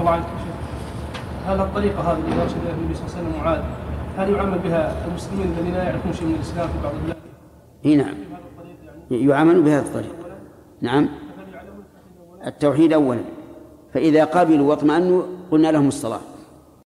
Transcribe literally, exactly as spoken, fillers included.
الله عنك يا شيخ، هل الطريقة هذه اللي أرشد إليها النبي صلى الله عليه وسلم معاذ هل يعمل بها المسلمين الذين لا يعرفون شيء من الإسلام في بعض البلاد؟ إيه نعم، يعمل بهذا الطريقة. نعم، التوحيد أولا، فإذا قبلوا واطمأنوا قلنا لهم الصلاة.